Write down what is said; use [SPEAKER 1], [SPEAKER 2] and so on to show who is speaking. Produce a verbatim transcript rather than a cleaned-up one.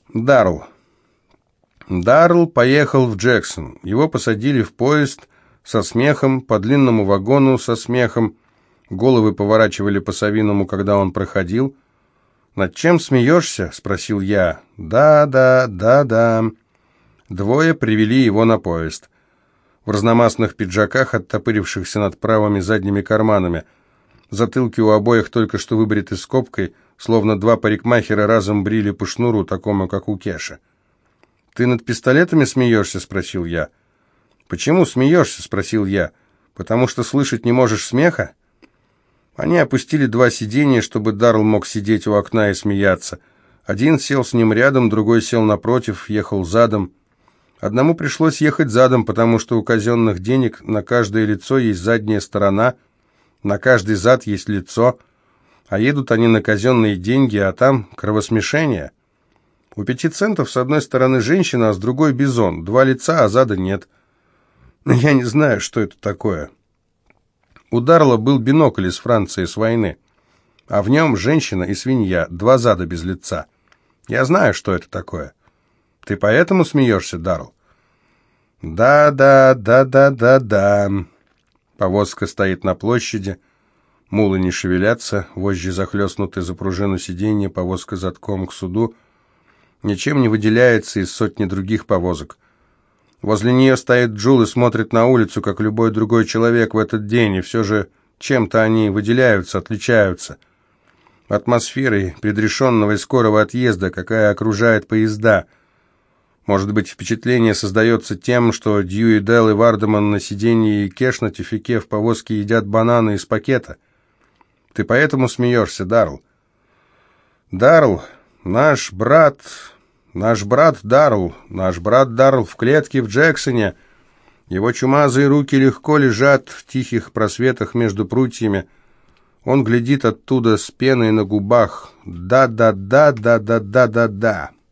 [SPEAKER 1] Дарл. Дарл поехал в Джексон. Его посадили в поезд со смехом, по длинному вагону со смехом. Головы поворачивали по-совиному, когда он проходил. «Над чем смеешься?» — спросил я. «Да, да, да, да». Двое привели его на поезд. В разномастных пиджаках, оттопырившихся над правыми задними карманами. Затылки у обоих только что выбриты скобкой, словно два парикмахера разом брили по шнуру, такому, как у Кеши. «Ты над пистолетами смеешься?» — спросил я. «Почему смеешься?» — спросил я. «Потому что слышать не можешь смеха?» Они опустили два сиденья, чтобы Дарл мог сидеть у окна и смеяться. Один сел с ним рядом, другой сел напротив, ехал задом. Одному пришлось ехать задом, потому что у казенных денег на каждое лицо есть задняя сторона, на каждый зад есть лицо, а едут они на казенные деньги, а там кровосмешение. У пяти центов с одной стороны женщина, а с другой бизон, два лица, а зада нет. Я не знаю, что это такое. У Дарла был бинокль из Франции с войны, а в нем женщина и свинья, два зада без лица. Я знаю, что это такое. Ты поэтому смеешься, Дарл? Да, да, да, да, да, да. Повозка стоит на площади, мулы не шевелятся, вожжи захлестнуты за пружину сиденья, повозка задком к суду, ничем не выделяется из сотни других повозок. Возле нее стоит Джул и смотрит на улицу, как любой другой человек в этот день, и все же чем-то они выделяются, отличаются. Атмосферой предрешенного и скорого отъезда, какая окружает поезда. Может быть, впечатление создается тем, что Дьюи, Делл и Вардеман на сиденье и Кеш на тюфяке в повозке едят бананы из пакета. Ты поэтому смеешься, Дарл? Дарл, наш брат... Наш брат Дарл, наш брат Дарл в клетке в Джексоне. Его чумазые руки легко лежат в тихих просветах между прутьями. Он глядит оттуда с пеной на губах. Да-да-да-да-да-да-да-да.